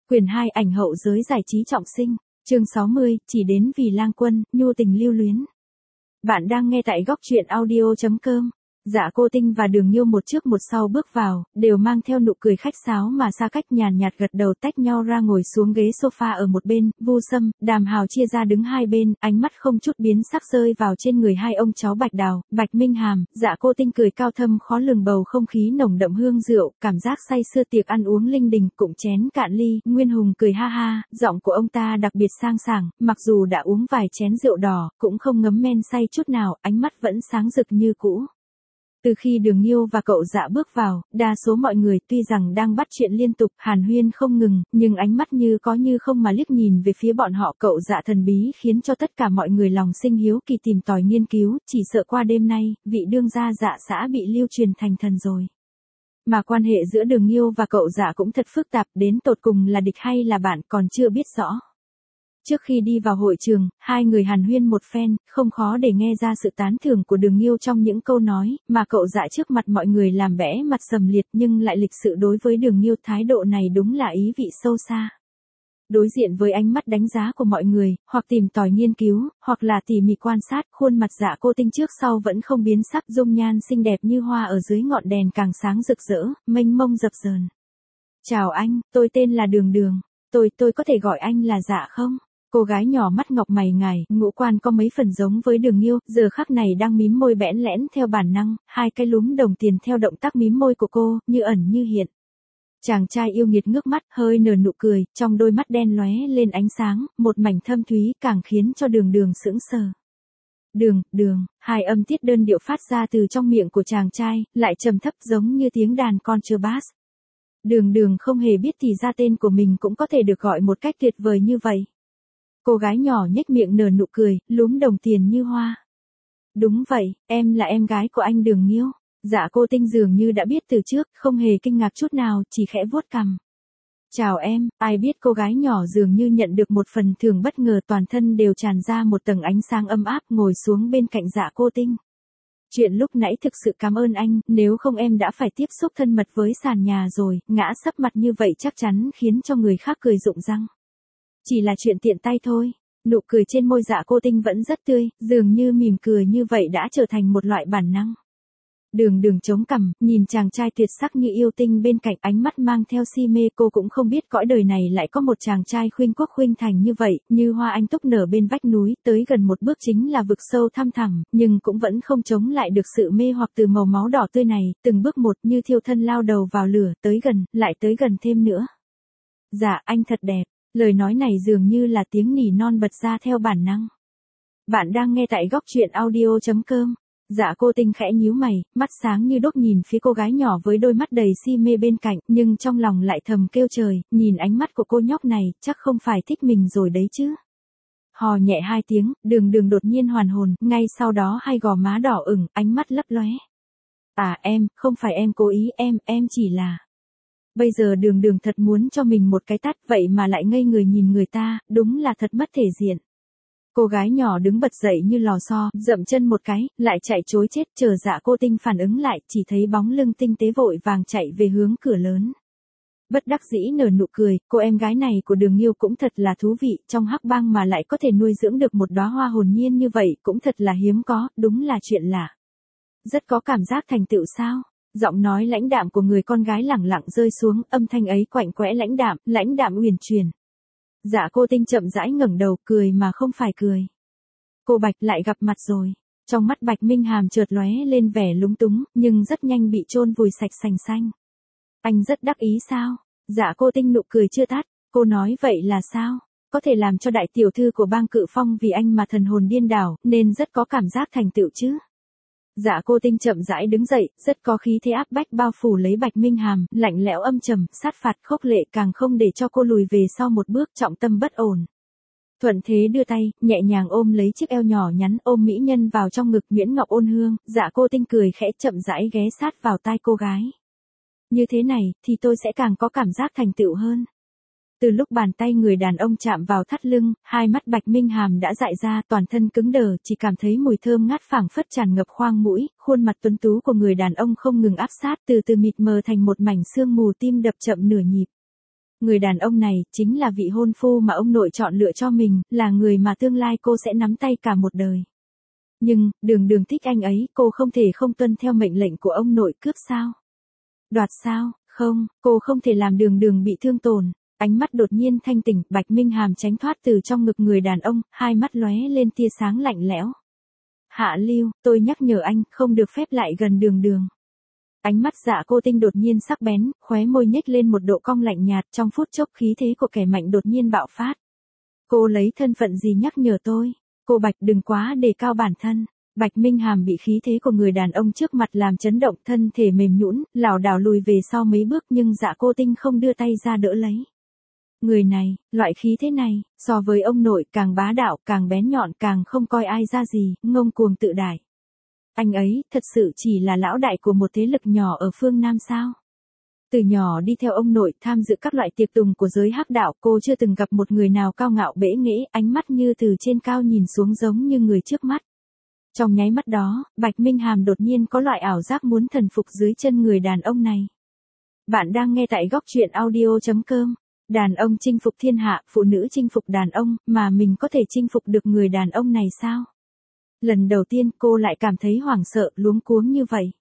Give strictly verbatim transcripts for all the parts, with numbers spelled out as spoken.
Quyền hai ảnh hậu giới giải trí trọng sinh, chương sáu mươi, chỉ đến vì lang quân, nhu tình lưu luyến. Bạn đang nghe tại góc truyện audio chấm com. Dạ Cô Tinh và Đường Nhiêu một trước một sau bước vào, đều mang theo nụ cười khách sáo mà xa cách, nhàn nhạt gật đầu tách nhau ra ngồi xuống ghế sofa ở một bên. Vu Sâm, Đàm Hào chia ra đứng hai bên, ánh mắt không chút biến sắc rơi vào trên người hai ông cháu Bạch Đào, Bạch Minh Hàm. Dạ Cô Tinh cười cao thâm khó lường, bầu không khí nồng đậm hương rượu, cảm giác say sưa tiệc ăn uống linh đình, cụng chén cạn ly. Nguyên Hùng cười ha ha, giọng của ông ta đặc biệt sang sảng, mặc dù đã uống vài chén rượu đỏ, cũng không ngấm men say chút nào, ánh mắt vẫn sáng rực như cũ. Từ khi Đường Nhiêu và cậu Dạ bước vào, đa số mọi người tuy rằng đang bắt chuyện liên tục, hàn huyên không ngừng, nhưng ánh mắt như có như không mà liếc nhìn về phía bọn họ. Cậu Dạ thần bí khiến cho tất cả mọi người lòng sinh hiếu kỳ tìm tòi nghiên cứu, chỉ sợ qua đêm nay, vị đương gia Dạ xã bị lưu truyền thành thần rồi. Mà quan hệ giữa Đường Nhiêu và cậu Dạ cũng thật phức tạp, đến tột cùng là địch hay là bạn còn chưa biết rõ. Trước khi đi vào hội trường, hai người hàn huyên một phen, không khó để nghe ra sự tán thưởng của Đường Nhiêu trong những câu nói, mà cậu Dạ trước mặt mọi người làm bẽ mặt sầm liệt nhưng lại lịch sự đối với Đường Nhiêu, thái độ này đúng là ý vị sâu xa. Đối diện với ánh mắt đánh giá của mọi người, hoặc tìm tòi nghiên cứu, hoặc là tỉ mỉ quan sát, khuôn mặt Dạ Cô Tinh trước sau vẫn không biến sắc, dung nhan xinh đẹp như hoa ở dưới ngọn đèn càng sáng rực rỡ, mênh mông dập dờn. Chào anh, tôi tên là Đường Đường, tôi, tôi có thể gọi anh là Dạ không? Cô gái nhỏ mắt ngọc mày ngài, ngũ quan có mấy phần giống với Đường Nhiêu, giờ khắc này đang mím môi bẽn lẽn theo bản năng, hai cái lúm đồng tiền theo động tác mím môi của cô, như ẩn như hiện. Chàng trai yêu nghiệt ngước mắt, hơi nở nụ cười, trong đôi mắt đen lóe lên ánh sáng, một mảnh thâm thúy, càng khiến cho Đường Đường sững sờ. Đường, đường, hai âm tiết đơn điệu phát ra từ trong miệng của chàng trai, lại trầm thấp giống như tiếng đàn contrabass. Đường Đường không hề biết thì ra tên của mình cũng có thể được gọi một cách tuyệt vời như vậy. Cô gái nhỏ nhếch miệng nở nụ cười, lúm đồng tiền như hoa. Đúng vậy, em là em gái của anh Đường Nhiêu. Dạ Cô Tinh dường như đã biết từ trước, không hề kinh ngạc chút nào, chỉ khẽ vuốt cằm. Chào em, ai biết cô gái nhỏ dường như nhận được một phần thưởng bất ngờ, toàn thân đều tràn ra một tầng ánh sáng ấm áp, ngồi xuống bên cạnh Dạ Cô Tinh. Chuyện lúc nãy thực sự cảm ơn anh, nếu không em đã phải tiếp xúc thân mật với sàn nhà rồi, ngã sấp mặt như vậy chắc chắn khiến cho người khác cười rụng răng. Chỉ là chuyện tiện tay thôi. Nụ cười trên môi Dạ Cô Tinh vẫn rất tươi, dường như mỉm cười như vậy đã trở thành một loại bản năng. Đường Đường chống cằm, nhìn chàng trai tuyệt sắc như yêu tinh bên cạnh, ánh mắt mang theo si mê. Cô cũng không biết cõi đời này lại có một chàng trai khuynh quốc khuynh thành như vậy, như hoa anh túc nở bên vách núi, tới gần một bước chính là vực sâu thăm thẳm, nhưng cũng vẫn không chống lại được sự mê hoặc từ màu máu đỏ tươi này, từng bước một như thiêu thân lao đầu vào lửa, tới gần, lại tới gần thêm nữa. Dạ, anh thật đẹp. Lời nói này dường như là tiếng nỉ non bật ra theo bản năng. Bạn đang nghe tại góc truyện audio chấm com. Dạ Cô Tinh khẽ nhíu mày, mắt sáng như đốt nhìn phía cô gái nhỏ với đôi mắt đầy si mê bên cạnh, nhưng trong lòng lại thầm kêu trời, nhìn ánh mắt của cô nhóc này, chắc không phải thích mình rồi đấy chứ. Hò nhẹ hai tiếng, Đường Đường đột nhiên hoàn hồn, ngay sau đó hai gò má đỏ ửng, ánh mắt lấp lóe. À em, không phải em cố ý, em, em chỉ là... Bây giờ Đường Đường thật muốn cho mình một cái tát, vậy mà lại ngây người nhìn người ta, đúng là thật mất thể diện. Cô gái nhỏ đứng bật dậy như lò xo, dậm chân một cái, lại chạy trối chết, chờ Dạ Cô Tinh phản ứng lại, chỉ thấy bóng lưng tinh tế vội vàng chạy về hướng cửa lớn. Bất đắc dĩ nở nụ cười, cô em gái này của Đường Nhiêu cũng thật là thú vị, trong hắc bang mà lại có thể nuôi dưỡng được một đóa hoa hồn nhiên như vậy, cũng thật là hiếm có, đúng là chuyện lạ. Rất có cảm giác thành tựu sao? Giọng nói lãnh đạm của người con gái lẳng lặng rơi xuống, âm thanh ấy quạnh quẽ lãnh đạm, lãnh đạm uyển chuyển. Dạ Cô Tinh chậm rãi ngẩng đầu, cười mà không phải cười. Cô Bạch lại gặp mặt rồi. Trong mắt Bạch Minh Hàm chợt lóe lên vẻ lúng túng, nhưng rất nhanh bị chôn vùi sạch sành xanh. Anh rất đắc ý sao? Dạ Cô Tinh nụ cười chưa tắt, cô nói vậy là sao? Có thể làm cho đại tiểu thư của bang Cự Phong vì anh mà thần hồn điên đảo, nên rất có cảm giác thành tựu chứ. Dạ Cô Tinh chậm rãi đứng dậy, rất có khí thế áp bách bao phủ lấy Bạch Minh Hàm, lạnh lẽo âm trầm, sát phạt khốc lệ, càng không để cho cô lùi về sau một bước, trọng tâm bất ổn. Thuận thế đưa tay, nhẹ nhàng ôm lấy chiếc eo nhỏ nhắn, ôm mỹ nhân vào trong ngực. Nguyễn Ngọc ôn hương, Dạ Cô Tinh cười khẽ chậm rãi ghé sát vào tai cô gái. Như thế này, thì tôi sẽ càng có cảm giác thành tựu hơn. Từ lúc bàn tay người đàn ông chạm vào thắt lưng, hai mắt Bạch Minh Hàm đã dại ra, toàn thân cứng đờ, chỉ cảm thấy mùi thơm ngát phảng phất tràn ngập khoang mũi, khuôn mặt tuấn tú của người đàn ông không ngừng áp sát, từ từ mịt mờ thành một mảnh sương mù, tim đập chậm nửa nhịp. Người đàn ông này, chính là vị hôn phu mà ông nội chọn lựa cho mình, là người mà tương lai cô sẽ nắm tay cả một đời. Nhưng, Đường Đường thích anh ấy, cô không thể không tuân theo mệnh lệnh của ông nội. Cướp sao? Đoạt sao? Không, cô không thể làm Đường Đường bị thương tổn. Ánh mắt đột nhiên thanh tỉnh, Bạch Minh Hàm tránh thoát từ trong ngực người đàn ông, hai mắt lóe lên tia sáng lạnh lẽo. Hạ Lưu, tôi nhắc nhở anh, không được phép lại gần Đường Đường. Ánh mắt Dạ Cô Tinh đột nhiên sắc bén, khóe môi nhếch lên một độ cong lạnh nhạt, trong phút chốc khí thế của kẻ mạnh đột nhiên bạo phát. Cô lấy thân phận gì nhắc nhở tôi? Cô Bạch đừng quá đề cao bản thân. Bạch Minh Hàm bị khí thế của người đàn ông trước mặt làm chấn động, thân thể mềm nhũn, lảo đảo lùi về sau mấy bước, nhưng Dạ Cô Tinh không đưa tay ra đỡ lấy. Người này, loại khí thế này, so với ông nội càng bá đạo, càng bén nhọn, càng không coi ai ra gì, ngông cuồng tự đại. Anh ấy, thật sự chỉ là lão đại của một thế lực nhỏ ở phương Nam sao? Từ nhỏ đi theo ông nội tham dự các loại tiệc tùng của giới hắc đạo, cô chưa từng gặp một người nào cao ngạo bẽ nghễ, ánh mắt như từ trên cao nhìn xuống giống như người trước mắt. Trong nháy mắt đó, Bạch Minh Hàm đột nhiên có loại ảo giác muốn thần phục dưới chân người đàn ông này. Bạn đang nghe tại góc truyện audio chấm com. Đàn ông chinh phục thiên hạ, phụ nữ chinh phục đàn ông, mà mình có thể chinh phục được người đàn ông này sao? Lần đầu tiên cô lại cảm thấy hoảng sợ, luống cuống như vậy.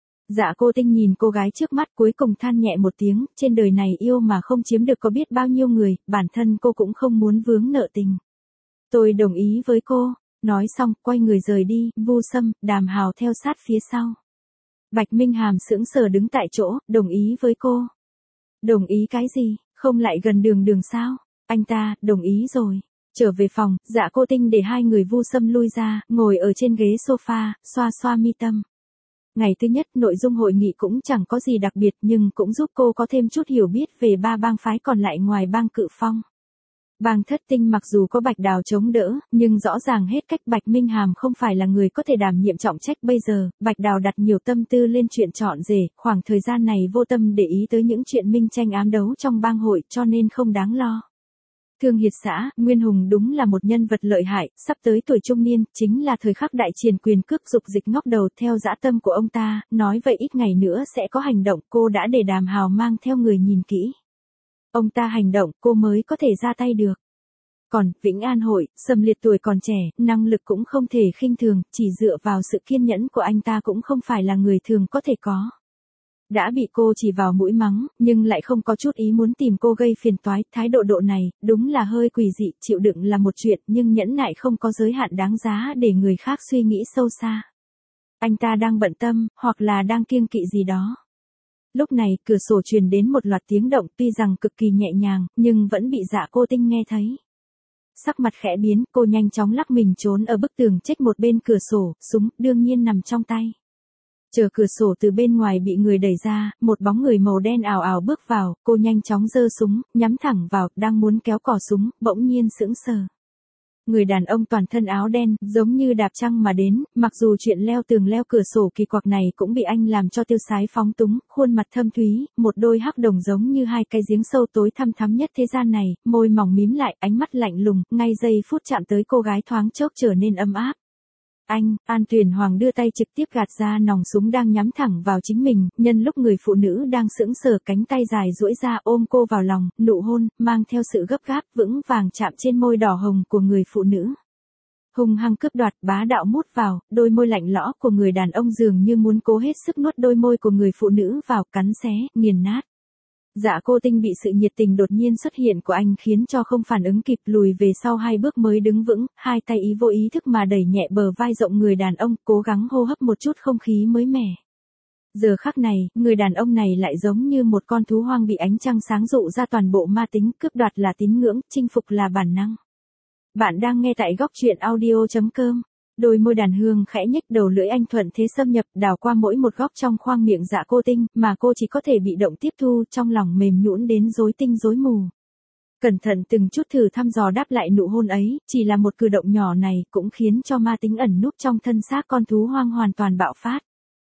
Dạ Cô Tinh nhìn cô gái trước mắt cuối cùng than nhẹ một tiếng, trên đời này yêu mà không chiếm được có biết bao nhiêu người, bản thân cô cũng không muốn vướng nợ tình. Tôi đồng ý với cô, nói xong, quay người rời đi, Vu Sâm, Đàm Hào theo sát phía sau. Bạch Minh Hàm sững sờ đứng tại chỗ, đồng ý với cô. Đồng ý cái gì, không lại gần Đường Đường sao? Anh ta, đồng ý rồi. Trở về phòng, Dạ Cô Tinh để hai người Vu Sâm lui ra, ngồi ở trên ghế sofa, xoa xoa mi tâm. Ngày thứ nhất, nội dung hội nghị cũng chẳng có gì đặc biệt nhưng cũng giúp cô có thêm chút hiểu biết về ba bang phái còn lại ngoài bang Cự Phong. Bang Thất Tinh mặc dù có Bạch Đào chống đỡ, nhưng rõ ràng hết cách Bạch Minh Hàm không phải là người có thể đảm nhiệm trọng trách bây giờ. Bạch Đào đặt nhiều tâm tư lên chuyện chọn rể, khoảng thời gian này vô tâm để ý tới những chuyện minh tranh ám đấu trong bang hội cho nên không đáng lo. Thương Hiệt xã, Nguyên Hùng đúng là một nhân vật lợi hại, sắp tới tuổi trung niên, chính là thời khắc đại triền quyền cước dục dịch ngóc đầu theo dã tâm của ông ta, nói vậy ít ngày nữa sẽ có hành động, cô đã để Đàm Hào mang theo người nhìn kỹ. Ông ta hành động, cô mới có thể ra tay được. Còn, Vĩnh An Hội, Sầm Liệt tuổi còn trẻ, năng lực cũng không thể khinh thường, chỉ dựa vào sự kiên nhẫn của anh ta cũng không phải là người thường có thể có. Đã bị cô chỉ vào mũi mắng, nhưng lại không có chút ý muốn tìm cô gây phiền toái, thái độ độ này, đúng là hơi quỷ dị, chịu đựng là một chuyện, nhưng nhẫn nại không có giới hạn đáng giá để người khác suy nghĩ sâu xa. Anh ta đang bận tâm, hoặc là đang kiêng kỵ gì đó. Lúc này, cửa sổ truyền đến một loạt tiếng động, tuy rằng cực kỳ nhẹ nhàng, nhưng vẫn bị Dạ Cô Tinh nghe thấy. Sắc mặt khẽ biến, cô nhanh chóng lắc mình trốn ở bức tường chếch một bên cửa sổ, súng, đương nhiên nằm trong tay. Chờ cửa sổ từ bên ngoài bị người đẩy ra, một bóng người màu đen ảo ảo bước vào, cô nhanh chóng giơ súng, nhắm thẳng vào, đang muốn kéo cò súng, bỗng nhiên sững sờ. Người đàn ông toàn thân áo đen, giống như đạp trăng mà đến, mặc dù chuyện leo tường leo cửa sổ kỳ quặc này cũng bị anh làm cho tiêu sái phóng túng, khuôn mặt thâm thúy, một đôi hắc đồng giống như hai cái giếng sâu tối thăm thắm nhất thế gian này, môi mỏng mím lại, ánh mắt lạnh lùng, ngay giây phút chạm tới cô gái thoáng chốc trở nên ấm áp. Anh, An Tuyền Hoàng đưa tay trực tiếp gạt ra nòng súng đang nhắm thẳng vào chính mình, nhân lúc người phụ nữ đang sững sờ cánh tay dài duỗi ra ôm cô vào lòng, nụ hôn, mang theo sự gấp gáp, vững vàng chạm trên môi đỏ hồng của người phụ nữ. Hung hăng cướp đoạt, bá đạo mút vào, đôi môi lạnh lẽo của người đàn ông dường như muốn cố hết sức nuốt đôi môi của người phụ nữ vào, cắn xé, nghiền nát. Dạ Cô Tinh bị sự nhiệt tình đột nhiên xuất hiện của anh khiến cho không phản ứng kịp, lùi về sau hai bước mới đứng vững, hai tay ý vô ý thức mà đẩy nhẹ bờ vai rộng người đàn ông, cố gắng hô hấp một chút không khí mới mẻ. Giờ khắc này, người đàn ông này lại giống như một con thú hoang bị ánh trăng sáng dụ ra toàn bộ ma tính, cướp đoạt là tín ngưỡng, chinh phục là bản năng. Bạn đang nghe tại góc truyện audio chấm com. Đôi môi đàn hương khẽ nhếch, đầu lưỡi anh thuận thế xâm nhập, đào qua mỗi một góc trong khoang miệng Dạ Cô Tinh, mà cô chỉ có thể bị động tiếp thu, trong lòng mềm nhũn đến rối tinh rối mù. Cẩn thận từng chút thử thăm dò đáp lại nụ hôn ấy, chỉ là một cử động nhỏ này cũng khiến cho ma tính ẩn núp trong thân xác con thú hoang hoàn toàn bạo phát.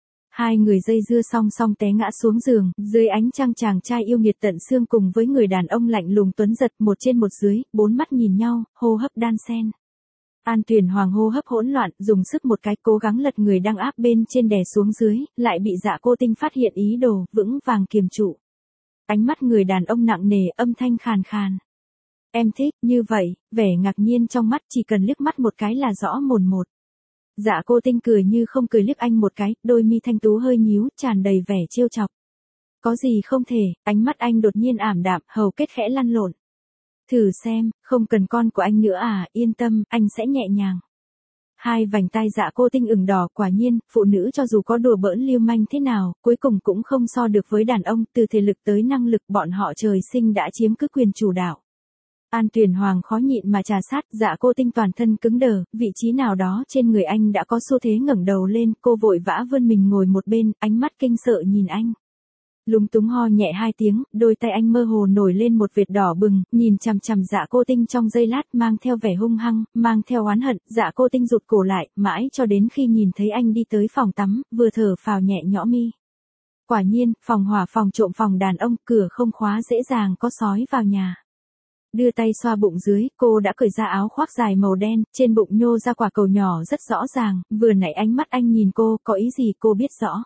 Hai người dây dưa song song té ngã xuống giường, dưới ánh trăng chàng trai yêu nghiệt tận xương cùng với người đàn ông lạnh lùng tuấn giật, một trên một dưới, bốn mắt nhìn nhau, hô hấp đan xen. An Tuyền Hoàng hô hấp hỗn loạn, dùng sức một cái cố gắng lật người đang áp bên trên đè xuống dưới, lại bị Dạ Cô Tinh phát hiện ý đồ, vững vàng kiềm trụ. Ánh mắt người đàn ông nặng nề, âm thanh khàn khàn. Em thích, như vậy, vẻ ngạc nhiên trong mắt chỉ cần liếc mắt một cái là rõ mồn một. Dạ cô Tinh cười như không cười liếc anh một cái, đôi mi thanh tú hơi nhíu, tràn đầy vẻ trêu chọc. Có gì không thể, ánh mắt anh đột nhiên ảm đạm, hầu kết khẽ lăn lộn. Thử xem, không cần con của anh nữa à, yên tâm, anh sẽ nhẹ nhàng. Hai vành tai Dạ cô Tinh ửng đỏ, quả nhiên, phụ nữ cho dù có đùa bỡn lưu manh thế nào, cuối cùng cũng không so được với đàn ông, từ thể lực tới năng lực bọn họ trời sinh đã chiếm cứ quyền chủ đạo. An Tuyền Hoàng khó nhịn mà trà sát, Dạ cô Tinh toàn thân cứng đờ, vị trí nào đó trên người anh đã có xu thế ngẩng đầu lên, cô vội vã vươn mình ngồi một bên, ánh mắt kinh sợ nhìn anh. Lúng túng ho nhẹ hai tiếng, đôi tay anh mơ hồ nổi lên một vệt đỏ bừng, nhìn chằm chằm Dạ cô Tinh trong giây lát, mang theo vẻ hung hăng, mang theo oán hận. Dạ cô Tinh rụt cổ lại, mãi cho đến khi nhìn thấy anh đi tới phòng tắm, vừa thở phào nhẹ nhõm mi. Quả nhiên, phòng hỏa phòng trộm phòng đàn ông, cửa không khóa dễ dàng có sói vào nhà. Đưa tay xoa bụng dưới, cô đã cởi ra áo khoác dài màu đen, trên bụng nhô ra quả cầu nhỏ rất rõ ràng, vừa nãy ánh mắt anh nhìn cô, có ý gì cô biết rõ.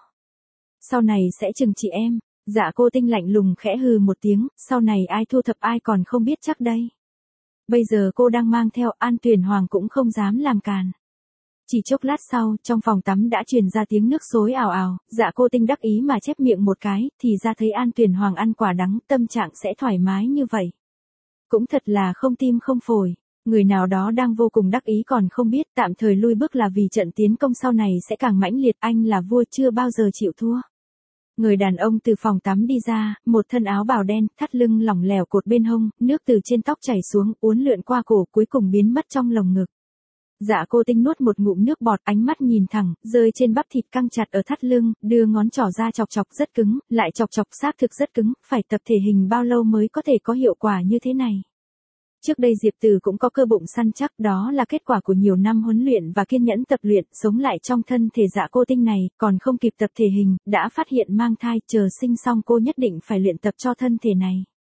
Sau này sẽ trừng trị em. Dạ cô Tinh lạnh lùng khẽ hừ một tiếng, sau này ai thu thập ai còn không biết chắc đây. Bây giờ cô đang mang theo, An Tuyền Hoàng cũng không dám làm càn. Chỉ chốc lát sau, trong phòng tắm đã truyền ra tiếng nước xối ào ào, Dạ cô Tinh đắc ý mà chép miệng một cái, thì ra thấy An Tuyền Hoàng ăn quả đắng, tâm trạng sẽ thoải mái như vậy. Cũng thật là không tim không phổi, người nào đó đang vô cùng đắc ý còn không biết, tạm thời lui bước là vì trận tiến công sau này sẽ càng mãnh liệt, anh là vua chưa bao giờ chịu thua. Người đàn ông từ phòng tắm đi ra, một thân áo bào đen, thắt lưng lỏng lẻo cột bên hông, nước từ trên tóc chảy xuống, uốn lượn qua cổ, cuối cùng biến mất trong lồng ngực. Dạ cô Tinh nuốt một ngụm nước bọt, ánh mắt nhìn thẳng, rơi trên bắp thịt căng chặt ở thắt lưng, đưa ngón trỏ ra chọc chọc rất cứng, lại chọc chọc xác thực rất cứng, phải tập thể hình bao lâu mới có thể có hiệu quả như thế này. Trước đây Diệp Từ cũng có cơ bụng săn chắc, đó là kết quả của nhiều năm huấn luyện và kiên nhẫn tập luyện, sống lại trong thân thể Dạ cô Tinh này, còn không kịp tập thể hình, đã phát hiện mang thai, chờ sinh xong cô nhất định phải luyện tập cho thân thể này.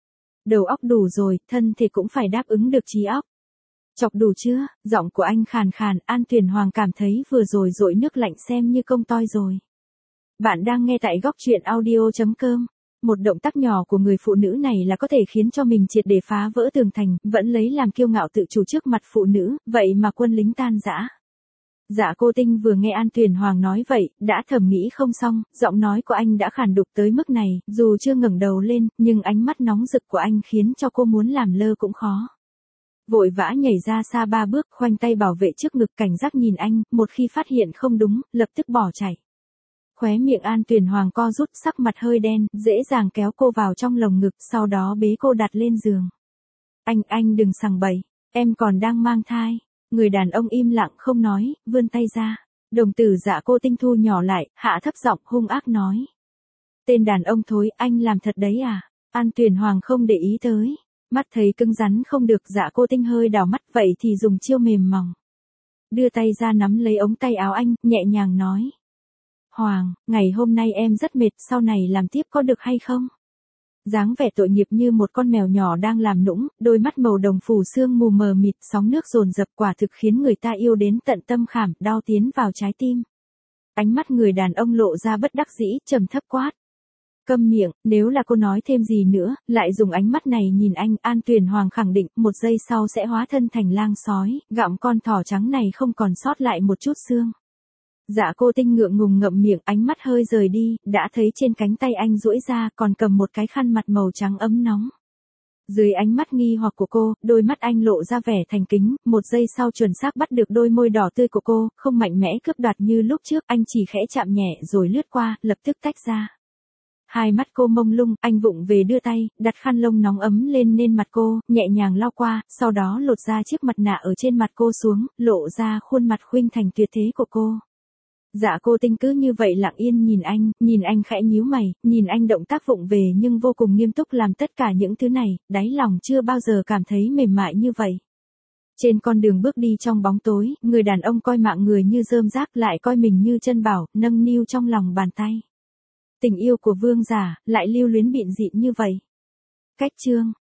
Đầu óc đủ rồi, thân thể cũng phải đáp ứng được trí óc. Chọc đủ chưa? Giọng của anh khàn khàn, An Tuyền Hoàng cảm thấy vừa rồi dội nước lạnh xem như công toi rồi. Bạn đang nghe tại góc truyện audio chấm com. Một động tác nhỏ của người phụ nữ này là có thể khiến cho mình triệt để phá vỡ tường thành, vẫn lấy làm kiêu ngạo tự chủ trước mặt phụ nữ, vậy mà quân lính tan rã. Dạ cô Tinh vừa nghe An Tuyền Hoàng nói vậy, đã thầm nghĩ không xong, giọng nói của anh đã khàn đục tới mức này, dù chưa ngẩng đầu lên, nhưng ánh mắt nóng rực của anh khiến cho cô muốn làm lơ cũng khó. Vội vã nhảy ra xa ba bước, khoanh tay bảo vệ trước ngực, cảnh giác nhìn anh, một khi phát hiện không đúng, lập tức bỏ chạy. Khóe miệng An Tuyền Hoàng co rút, sắc mặt hơi đen, dễ dàng kéo cô vào trong lồng ngực, sau đó bế cô đặt lên giường. Anh, anh đừng sằng bậy, em còn đang mang thai. Người đàn ông im lặng không nói, vươn tay ra. Đồng tử Dạ cô Tinh thu nhỏ lại, hạ thấp giọng hung ác nói. Tên đàn ông thối, anh làm thật đấy à? An Tuyền Hoàng không để ý tới. Mắt thấy cứng rắn không được, Dạ cô Tinh hơi đảo mắt, vậy thì dùng chiêu mềm mỏng. Đưa tay ra nắm lấy ống tay áo anh, nhẹ nhàng nói. Hoàng, ngày hôm nay em rất mệt, sau này làm tiếp có được hay không? Dáng vẻ tội nghiệp như một con mèo nhỏ đang làm nũng, đôi mắt màu đồng phủ sương mù mờ mịt, sóng nước dồn dập, quả thực khiến người ta yêu đến tận tâm khảm, đau tiến vào trái tim. Ánh mắt người đàn ông lộ ra bất đắc dĩ, trầm thấp quát. Câm miệng, nếu là cô nói thêm gì nữa, lại dùng ánh mắt này nhìn anh, An Tuyền Hoàng khẳng định, một giây sau sẽ hóa thân thành lang sói, gặm con thỏ trắng này không còn sót lại một chút xương. Dạ cô Tinh ngượng ngùng ngậm miệng, ánh mắt hơi rời đi, đã thấy trên cánh tay anh duỗi ra, còn cầm một cái khăn mặt màu trắng ấm nóng. Dưới ánh mắt nghi hoặc của cô, đôi mắt anh lộ ra vẻ thành kính, một giây sau chuẩn xác bắt được đôi môi đỏ tươi của cô, không mạnh mẽ cướp đoạt như lúc trước, anh chỉ khẽ chạm nhẹ rồi lướt qua, lập tức tách ra. Hai mắt cô mông lung, anh vụng về đưa tay, đặt khăn lông nóng ấm lên nên mặt cô, nhẹ nhàng lau qua, sau đó lột ra chiếc mặt nạ ở trên mặt cô xuống, lộ ra khuôn mặt khuynh thành tuyệt thế của cô. Dạ cô Tinh cứ như vậy lặng yên nhìn anh, nhìn anh khẽ nhíu mày, nhìn anh động tác vụng về nhưng vô cùng nghiêm túc làm tất cả những thứ này, đáy lòng chưa bao giờ cảm thấy mềm mại như vậy. Trên con đường bước đi trong bóng tối, người đàn ông coi mạng người như rơm rác, lại coi mình như chân bảo, nâng niu trong lòng bàn tay. Tình yêu của vương giả, lại lưu luyến bịn dịn như vậy. Cách chương